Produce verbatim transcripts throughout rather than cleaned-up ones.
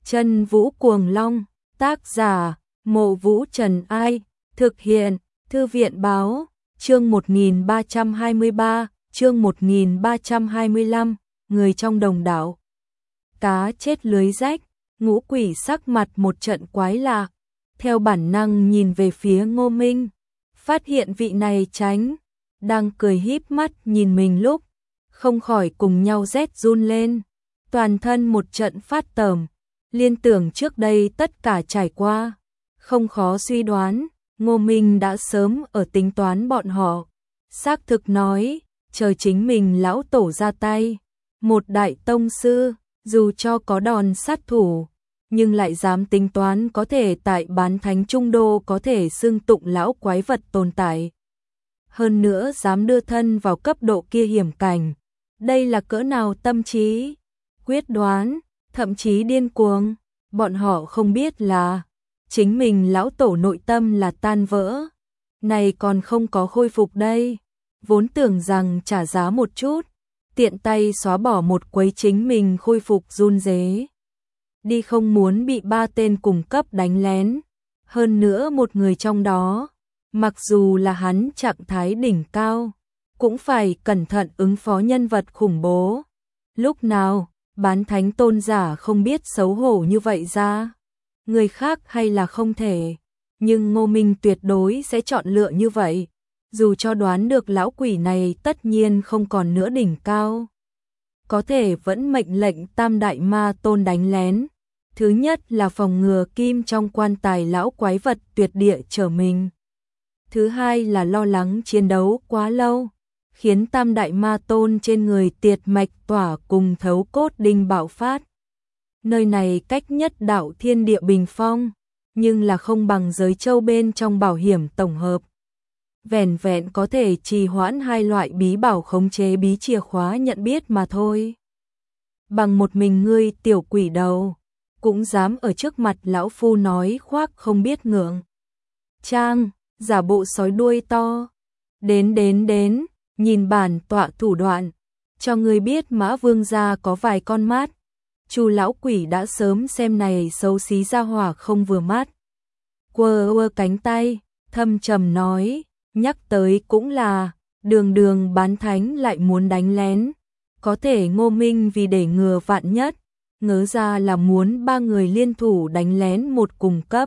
Chân Vũ Cuồng Long, tác giả, Mộ Vũ Trần Ai, thực hiện, Thư viện Báo, chương một nghìn ba trăm hai mươi ba, chương một nghìn ba trăm hai mươi lăm, người trong đồng đảo. Cá chết lưới rách, Ngũ Quỷ sắc mặt một trận quái lạ, theo bản năng nhìn về phía Ngô Minh, phát hiện vị này tránh, đang cười híp mắt nhìn mình lúc, không khỏi cùng nhau rét run lên, toàn thân một trận phát tởm, liên tưởng trước đây tất cả trải qua, không khó suy đoán, Ngô Minh đã sớm ở tính toán bọn họ, xác thực nói, chờ chính mình lão tổ ra tay, một đại tông sư, dù cho có đòn sát thủ, nhưng lại dám tính toán có thể tại bán thánh trung đô có thể xưng tụng lão quái vật tồn tại. Hơn nữa dám đưa thân vào cấp độ kia hiểm cảnh, đây là cỡ nào tâm trí, quyết đoán, thậm chí điên cuồng, bọn họ không biết là chính mình lão tổ nội tâm là tan vỡ, này còn không có khôi phục đây, vốn tưởng rằng trả giá một chút, tiện tay xóa bỏ một quấy chính mình khôi phục run rế. Đi không muốn bị ba tên cùng cấp đánh lén, hơn nữa một người trong đó, mặc dù là hắn trạng thái đỉnh cao, cũng phải cẩn thận ứng phó nhân vật khủng bố. Lúc nào, bán thánh tôn giả không biết xấu hổ như vậy ra, người khác hay là không thể, nhưng Ngô Minh tuyệt đối sẽ chọn lựa như vậy, dù cho đoán được lão quỷ này tất nhiên không còn nữa đỉnh cao. Có thể vẫn mệnh lệnh tam đại ma tôn đánh lén. Thứ nhất là phòng ngừa kim trong quan tài lão quái vật tuyệt địa trở mình. Thứ hai là lo lắng chiến đấu quá lâu, khiến tam đại ma tôn trên người tiệt mạch tỏa cùng thấu cốt đinh bạo phát. Nơi này cách nhất đạo thiên địa bình phong, nhưng là không bằng giới châu bên trong bảo hiểm tổng hợp. Vẻn vẹn có thể trì hoãn hai loại bí bảo khống chế bí chìa khóa nhận biết mà thôi. Bằng một mình ngươi tiểu quỷ đầu, cũng dám ở trước mặt lão phu nói khoác không biết ngượng. Trang, giả bộ sói đuôi to. Đến đến đến, nhìn bản tọa thủ đoạn, cho ngươi biết Mã Vương gia có vài con mắt. Chu lão quỷ đã sớm xem này xấu xí ra hỏa không vừa mắt. Quơ quơ cánh tay, thâm trầm nói, nhắc tới cũng là, đường đường bán thánh lại muốn đánh lén. Có thể Ngô Minh vì để ngừa vạn nhất, ngớ ra là muốn ba người liên thủ đánh lén một cùng cấp.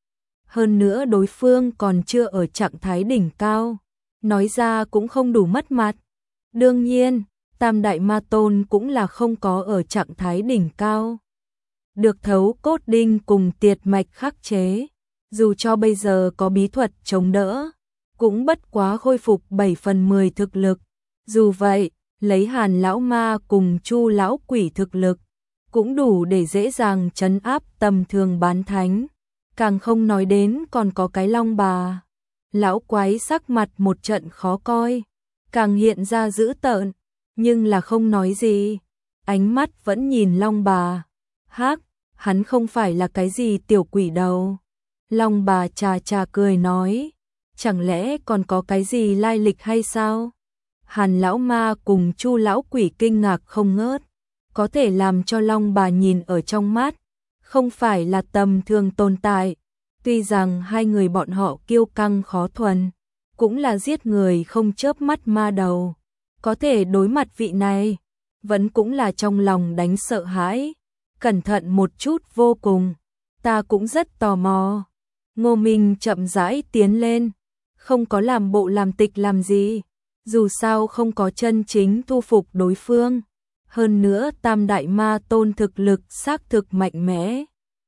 Hơn nữa đối phương còn chưa ở trạng thái đỉnh cao, nói ra cũng không đủ mất mặt. Đương nhiên, tam đại ma tôn cũng là không có ở trạng thái đỉnh cao. Được thấu cốt đinh cùng tiệt mạch khắc chế, dù cho bây giờ có bí thuật chống đỡ, cũng bất quá khôi phục bảy phần mười thực lực. Dù vậy, lấy Hàn lão ma cùng Chu lão quỷ thực lực, cũng đủ để dễ dàng trấn áp tầm thường bán thánh, càng không nói đến còn có cái Long bà. Lão quái sắc mặt một trận khó coi, càng hiện ra dữ tợn, nhưng là không nói gì, ánh mắt vẫn nhìn Long bà. Hắc, hắn không phải là cái gì tiểu quỷ đâu. Long bà chà chà cười nói, chẳng lẽ còn có cái gì lai lịch hay sao? Hàn lão ma cùng Chu lão quỷ kinh ngạc không ngớt, có thể làm cho Long bà nhìn ở trong mắt, không phải là tầm thường tồn tại. Tuy rằng hai người bọn họ kiêu căng khó thuần, cũng là giết người không chớp mắt ma đầu, có thể đối mặt vị này, vẫn cũng là trong lòng đánh sợ hãi, cẩn thận một chút vô cùng. Ta cũng rất tò mò. Ngô Minh chậm rãi tiến lên, không có làm bộ làm tịch làm gì, dù sao không có chân chính thu phục đối phương. Hơn nữa tam đại ma tôn thực lực xác thực mạnh mẽ,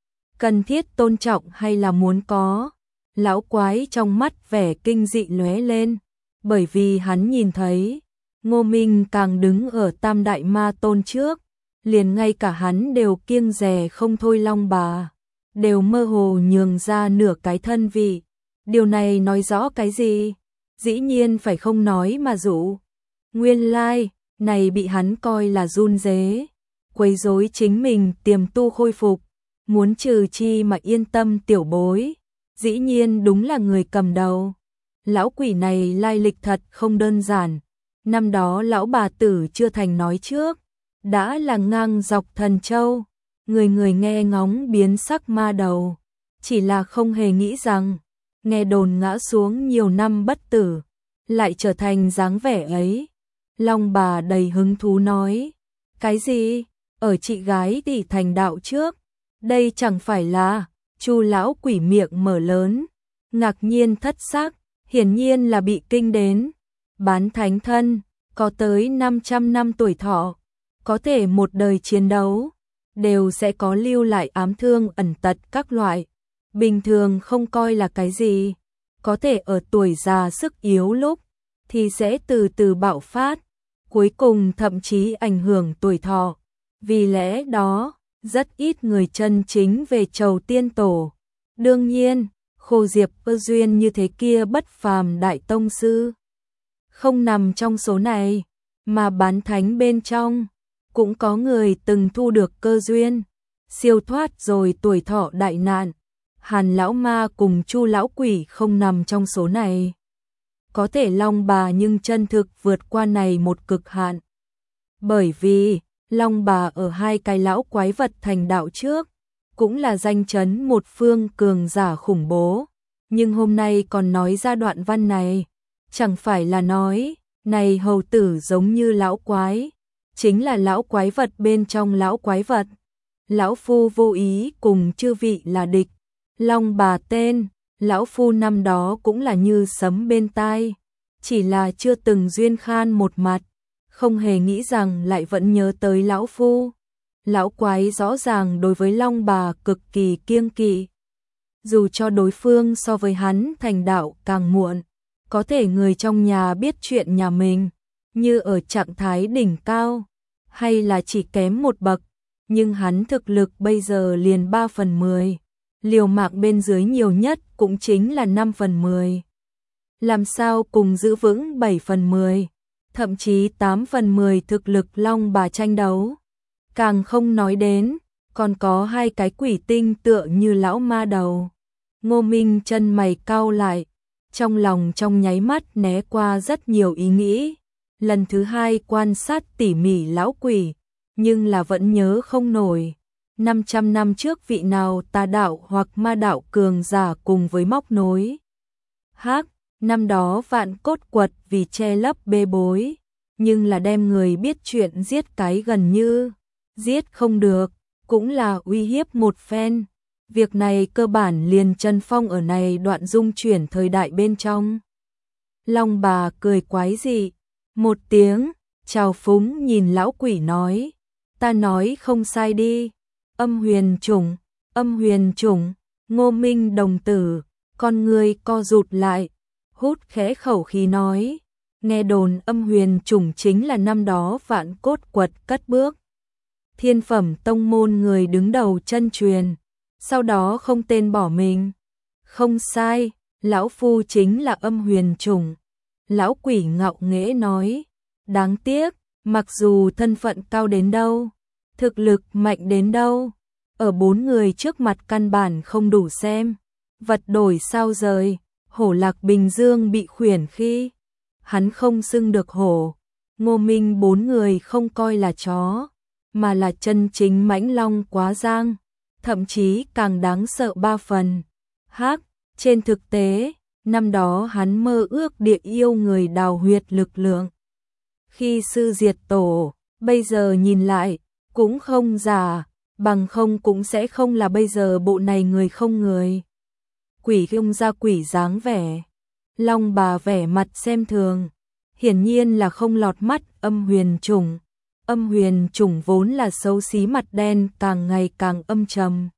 cần thiết tôn trọng hay là muốn có. Lão quái trong mắt vẻ kinh dị lóe lên, bởi vì hắn nhìn thấy Ngô Minh càng đứng ở tam đại ma tôn trước, liền ngay cả hắn đều kiêng dè không thôi. Long bà đều mơ hồ nhường ra nửa cái thân vị. Điều này nói rõ cái gì? Dĩ nhiên phải không nói mà dụ. Nguyên lai, like, này bị hắn coi là run rế, quấy rối chính mình tiềm tu khôi phục, muốn trừ chi mà yên tâm tiểu bối. Dĩ nhiên đúng là người cầm đầu. Lão quỷ này lai lịch thật không đơn giản. Năm đó lão bà tử chưa thành nói trước, đã là ngang dọc Thần Châu, người người nghe ngóng biến sắc ma đầu, chỉ là không hề nghĩ rằng, nghe đồn ngã xuống nhiều năm bất tử, lại trở thành dáng vẻ ấy. Long bà đầy hứng thú nói, cái gì? Ở chị gái thì thành đạo trước, đây chẳng phải là, Chu lão quỷ miệng mở lớn, ngạc nhiên thất sắc, hiển nhiên là bị kinh đến. Bán thánh thân, có tới năm trăm năm tuổi thọ, có thể một đời chiến đấu, đều sẽ có lưu lại ám thương ẩn tật các loại, bình thường không coi là cái gì, có thể ở tuổi già sức yếu lúc, thì sẽ từ từ bạo phát, cuối cùng thậm chí ảnh hưởng tuổi thọ. Vì lẽ đó, rất ít người chân chính về chầu tiên tổ. Đương nhiên, Khô Diệp cơ duyên như thế kia bất phàm đại tông sư, không nằm trong số này, mà bán thánh bên trong, cũng có người từng thu được cơ duyên, siêu thoát rồi tuổi thọ đại nạn. Hàn lão ma cùng Chu lão quỷ không nằm trong số này. Có thể Long bà nhưng chân thực vượt qua này một cực hạn. Bởi vì, Long bà ở hai cái lão quái vật thành đạo trước, cũng là danh chấn một phương cường giả khủng bố. Nhưng hôm nay còn nói ra đoạn văn này, chẳng phải là nói, này hầu tử giống như lão quái, chính là lão quái vật bên trong lão quái vật. Lão phu vô ý cùng chư vị là địch. Long bà tên, lão phu năm đó cũng là như sấm bên tai, chỉ là chưa từng duyên khan một mặt, không hề nghĩ rằng lại vẫn nhớ tới lão phu. Lão quái rõ ràng đối với Long bà cực kỳ kiêng kỵ. Dù cho đối phương so với hắn thành đạo càng muộn, có thể người trong nhà biết chuyện nhà mình, như ở trạng thái đỉnh cao, hay là chỉ kém một bậc, nhưng hắn thực lực bây giờ liền ba phần mười. Liều mạng bên dưới nhiều nhất cũng chính là năm phần mười. Làm sao cùng giữ vững bảy phần mười, thậm chí tám phần mười thực lực Long bà tranh đấu. Càng không nói đến, còn có hai cái quỷ tinh tựa như lão ma đầu. Ngô Minh chân mày cau lại, trong lòng trong nháy mắt né qua rất nhiều ý nghĩ. Lần thứ hai quan sát tỉ mỉ lão quỷ, nhưng là vẫn nhớ không nổi. năm trăm năm trước vị nào tà đạo hoặc ma đạo cường giả cùng với móc nối. Hắc, năm đó vạn cốt quật vì che lấp bê bối, nhưng là đem người biết chuyện giết cái gần như, giết không được, cũng là uy hiếp một phen. Việc này cơ bản liền chân phong ở này đoạn dung chuyển thời đại bên trong. Long bà cười quái dị, một tiếng, chào phúng nhìn lão quỷ nói, ta nói không sai đi. Âm huyền chủng, âm huyền chủng, Ngô Minh đồng tử, con người co rụt lại, hút khẽ khẩu khí nói, nghe đồn âm huyền chủng chính là năm đó vạn cốt quật cất bước. Thiên phẩm tông môn người đứng đầu chân truyền, sau đó không tên bỏ mình. Không sai, lão phu chính là âm huyền chủng. Lão quỷ ngạo nghễ nói, đáng tiếc, mặc dù thân phận cao đến đâu, thực lực mạnh đến đâu, ở bốn người trước mặt căn bản không đủ xem. Vật đổi sao rời, hổ lạc Bình Dương bị khuyển khi hắn không xưng được hổ. Ngô Minh bốn người không coi là chó, mà là chân chính mãnh long quá giang, thậm chí càng đáng sợ ba phần. Hắc, trên thực tế, năm đó hắn mơ ước địa yêu người đào huyệt lực lượng. Khi sư diệt tổ, bây giờ nhìn lại, cũng không giả, bằng không cũng sẽ không là bây giờ bộ này người không người. Quỷ không ra quỷ dáng vẻ. Long bà vẻ mặt xem thường, hiển nhiên là không lọt mắt âm huyền chủng. Âm huyền chủng vốn là xấu xí mặt đen càng ngày càng âm trầm,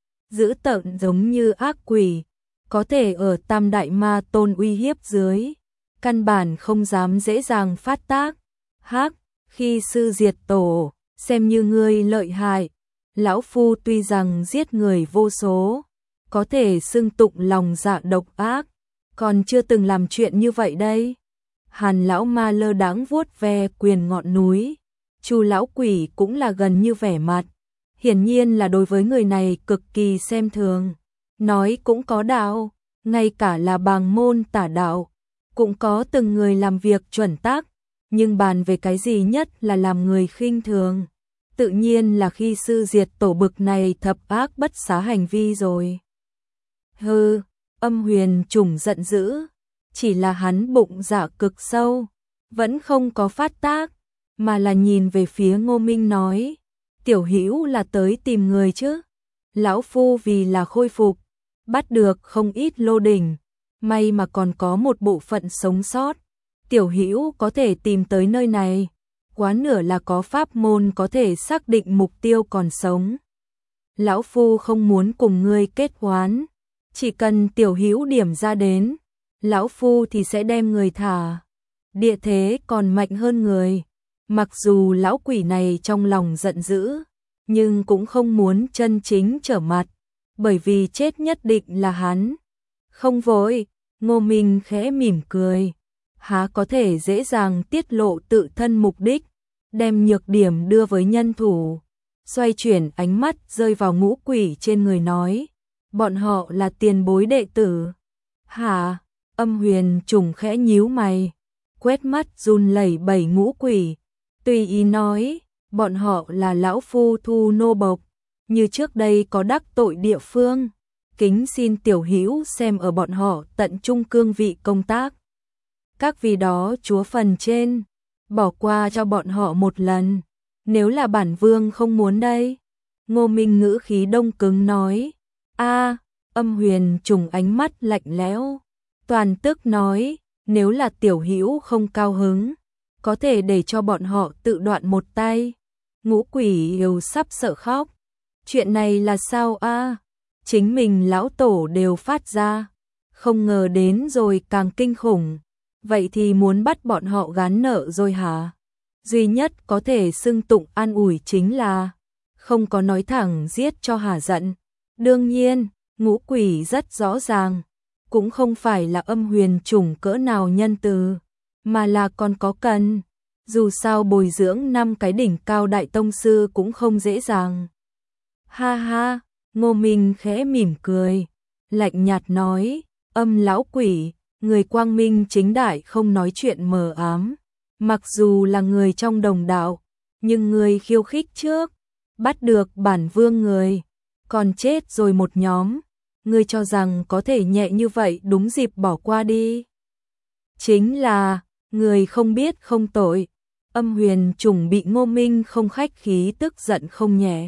dữ tợn giống như ác quỷ, có thể ở tam đại ma tôn uy hiếp dưới, căn bản không dám dễ dàng phát tác. Hắc, khi sư diệt tổ, xem như ngươi lợi hại. Lão phu tuy rằng giết người vô số, có thể xưng tụng lòng dạ độc ác, còn chưa từng làm chuyện như vậy đây. Hàn lão ma lơ đãng vuốt ve quyền ngọn núi, Chu lão quỷ cũng là gần như vẻ mặt, hiển nhiên là đối với người này cực kỳ xem thường. Nói cũng có đạo, ngay cả là bàng môn tả đạo, cũng có từng người làm việc chuẩn tắc, nhưng bàn về cái gì nhất là làm người khinh thường. tự nhiên là khi sư diệt tổ bực này thập ác bất xá hành vi rồi. Hừ, Âm Huyền Trùng giận dữ, chỉ là hắn bụng dạ cực sâu, vẫn không có phát tác, mà là nhìn về phía Ngô Minh nói, tiểu hữu là tới tìm người chứ? Lão phu vì là khôi phục, bắt được không ít lô đỉnh, may mà còn có một bộ phận sống sót. Tiểu hữu có thể tìm tới nơi này, quá nửa là có pháp môn có thể xác định mục tiêu còn sống. Lão phu không muốn cùng ngươi kết oán, chỉ cần tiểu hữu điểm ra đến, lão phu thì sẽ đem người thả. Địa thế còn mạnh hơn người, mặc dù lão quỷ này trong lòng giận dữ, nhưng cũng không muốn chân chính trở mặt, bởi vì chết nhất định là hắn. Không vội, Ngô Minh khẽ mỉm cười, há có thể dễ dàng tiết lộ tự thân mục đích, đem nhược điểm đưa với nhân thủ. Xoay chuyển ánh mắt rơi vào ngũ quỷ trên người nói, bọn họ là tiền bối đệ tử. Hả? Âm Huyền Trùng khẽ nhíu mày, quét mắt run lẩy bẩy ngũ quỷ, tùy ý nói, bọn họ là lão phu thu nô bộc, như trước đây có đắc tội địa phương, kính xin tiểu hữu xem ở bọn họ tận trung cương vị công tác. Các vì đó chúa phần trên, bỏ qua cho bọn họ một lần, nếu là bản vương không muốn đây. Ngô Minh ngữ khí đông cứng nói, a. Âm Huyền Trùng ánh mắt lạnh lẽo, toàn tức nói, nếu là tiểu hữu không cao hứng, có thể để cho bọn họ tự đoạn một tay. Ngũ quỷ yêu sắp sợ khóc, chuyện này là sao a? Chính mình lão tổ đều phát ra, không ngờ đến rồi càng kinh khủng, vậy thì muốn bắt bọn họ gán nợ rồi hả? Duy nhất có thể xưng tụng an ủi chính là không có nói thẳng giết cho hả giận. Đương nhiên, ngũ quỷ rất rõ ràng, cũng không phải là Âm Huyền Trùng cỡ nào nhân từ, mà là còn có cần. Dù sao bồi dưỡng năm cái đỉnh cao đại tông sư cũng không dễ dàng. Ha ha, Ngô Minh khẽ mỉm cười, lạnh nhạt nói, Âm lão quỷ, người quang minh chính đại không nói chuyện mờ ám. Mặc dù là người trong đồng đạo, nhưng người khiêu khích trước, bắt được bản vương người, còn chết rồi một nhóm, ngươi cho rằng có thể nhẹ như vậy đúng dịp bỏ qua đi. Chính là, người không biết không tội. Âm Huyền Trùng bị Ngô Minh không khách khí tức giận không nhẹ.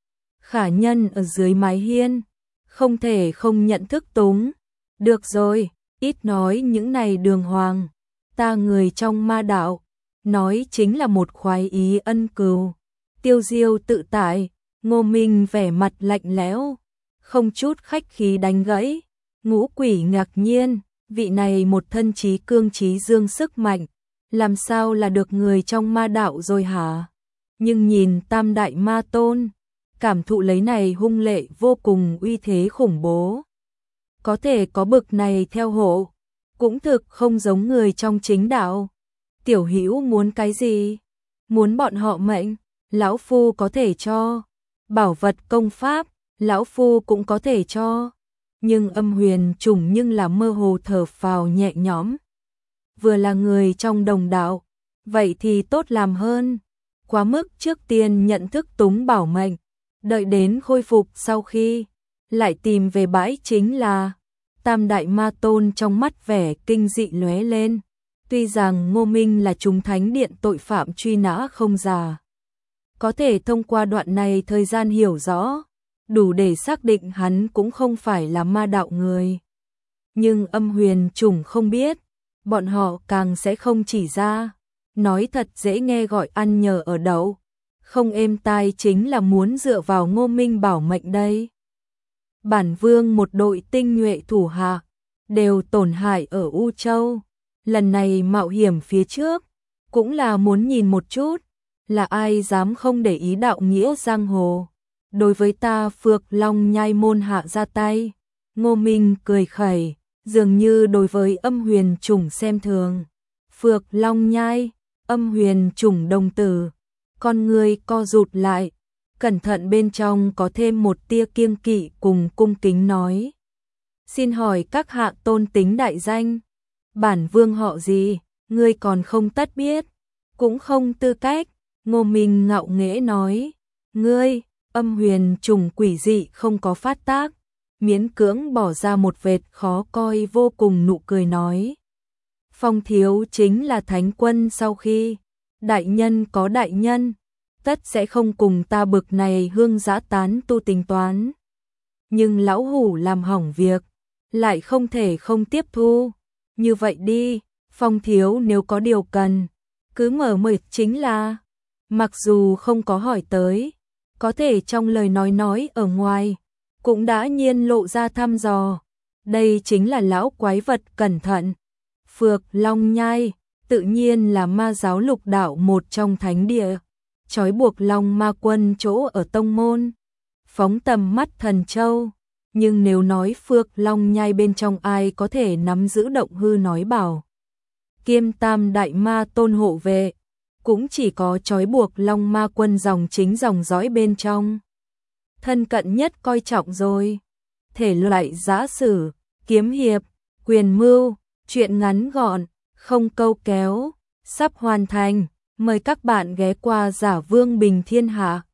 Khả nhân ở dưới mái hiên, không thể không nhận thức túng. Được rồi, ít nói những này đường hoàng, ta người trong ma đạo, nói chính là một khoái ý ân cừu. Tiêu diêu tự tại, Ngô Minh vẻ mặt lạnh lẽo, không chút khách khí đánh gãy. Ngũ quỷ ngạc nhiên, vị này một thân trí cương trí dương sức mạnh, làm sao là được người trong ma đạo rồi hả? Nhưng nhìn Tam Đại Ma Tôn, cảm thụ lấy này hung lệ vô cùng uy thế khủng bố. Có thể có bực này theo hộ, cũng thực không giống người trong chính đạo. Tiểu hữu muốn cái gì? Muốn bọn họ mệnh, lão phu có thể cho. Bảo vật công pháp, lão phu cũng có thể cho. Nhưng Âm Huyền Trùng nhưng là mơ hồ thở phào nhẹ nhõm. Vừa là người trong đồng đạo, vậy thì tốt làm hơn. Quá mức trước tiên nhận thức túng bảo mệnh, đợi đến khôi phục sau khi, lại tìm về bãi chính là. Tam Đại Ma Tôn trong mắt vẻ kinh dị lóe lên. Tuy rằng Ngô Minh là chúng thánh điện tội phạm truy nã không già, có thể thông qua đoạn này thời gian hiểu rõ, đủ để xác định hắn cũng không phải là ma đạo người. Nhưng Âm Huyền Trùng không biết, bọn họ càng sẽ không chỉ ra. Nói thật dễ nghe gọi ăn nhờ ở đậu, không êm tai chính là muốn dựa vào Ngô Minh bảo mệnh đây. Bản vương một đội tinh nhuệ thủ hạ, đều tổn hại ở U Châu. Lần này mạo hiểm phía trước, cũng là muốn nhìn một chút, là ai dám không để ý đạo nghĩa giang hồ. Đối với ta Phược Long Nhai môn hạ ra tay. Ngô Minh cười khẩy, dường như đối với Âm Huyền Trùng xem thường. Phược Long Nhai, Âm Huyền Trùng đồng tử, con người co rụt lại, cẩn thận bên trong có thêm một tia kiêng kỵ cùng cung kính nói. Xin hỏi các hạ tôn tính đại danh, bản vương họ gì, ngươi còn không tất biết, cũng không tư cách. Ngô Minh ngạo nghễ nói, Ngươi, âm huyền trùng quỷ dị không có phát tác, miễn cưỡng bỏ ra một vệt khó coi vô cùng nụ cười nói. Phong thiếu chính là thánh quân sau khi, đại nhân có đại nhân, tất sẽ không cùng ta bực này hương giã tán tu tính toán. Nhưng lão hủ làm hỏng việc, lại không thể không tiếp thu. Như vậy đi, Phong thiếu nếu có điều cần, cứ mở mời chính là, mặc dù không có hỏi tới, có thể trong lời nói nói ở ngoài, cũng đã nhiên lộ ra thăm dò. Đây chính là lão quái vật cẩn thận. Phược Long Nhai, tự nhiên là ma giáo lục đạo một trong thánh địa, trói buộc Long Ma Quân chỗ ở tông môn, phóng tầm mắt thần châu. Nhưng nếu nói Phược Long Nhai bên trong ai có thể nắm giữ động hư nói bảo, kiêm tam đại ma tôn hộ vệ, cũng chỉ có trói buộc Long Ma Quân dòng chính dòng dõi bên trong. Thân cận nhất coi trọng rồi. Thể loại giã sử, kiếm hiệp, quyền mưu, chuyện ngắn gọn, không câu kéo, sắp hoàn thành. Mời các bạn ghé qua Giả Vương Bình Thiên Hạ.